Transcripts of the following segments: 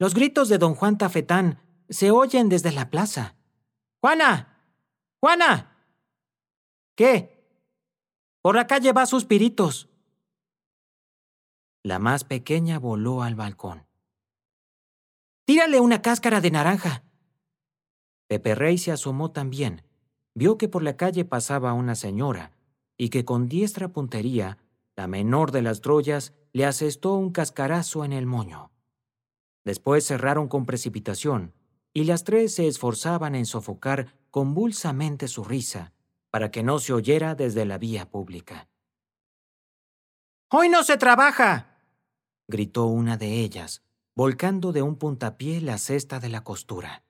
Los gritos de don Juan Tafetán se oyen desde la plaza. ¡Juana! ¡Juana! ¿Qué? Por la calle va Suspiritos. La más pequeña voló al balcón. ¡Tírale una cáscara de naranja! Peperrey se asomó también. Vio que por la calle pasaba una señora y que con diestra puntería, la menor de las Troyas le asestó un cascarazo en el moño. Después cerraron con precipitación y las tres se esforzaban en sofocar convulsamente su risa para que no se oyera desde la vía pública. «¡Hoy no se trabaja!», gritó una de ellas, volcando de un puntapié la cesta de la costura.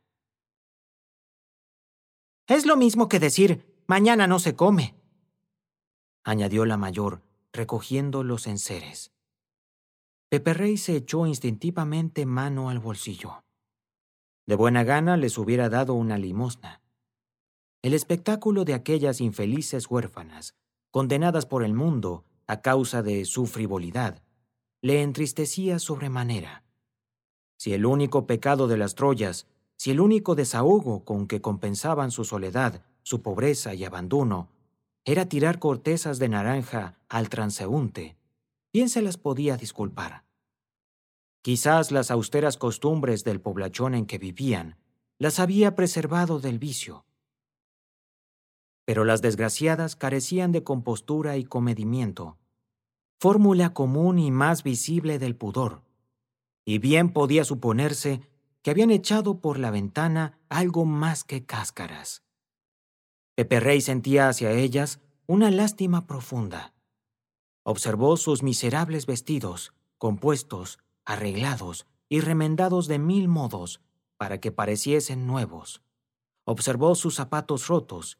«Es lo mismo que decir, mañana no se come», añadió la mayor, recogiendo los enseres. Peperrey se echó instintivamente mano al bolsillo. De buena gana les hubiera dado una limosna. El espectáculo de aquellas infelices huérfanas, condenadas por el mundo a causa de su frivolidad, le entristecía sobremanera. Si el único pecado de las Troyas, si el único desahogo con que compensaban su soledad, su pobreza y abandono, era tirar cortezas de naranja al transeúnte, bien se las podía disculpar. Quizás las austeras costumbres del poblachón en que vivían las había preservado del vicio. Pero las desgraciadas carecían de compostura y comedimiento, fórmula común y más visible del pudor, y bien podía suponerse que habían echado por la ventana algo más que cáscaras. Peperrey sentía hacia ellas una lástima profunda. Observó sus miserables vestidos, compuestos, arreglados y remendados de 1000 modos para que pareciesen nuevos. Observó sus zapatos rotos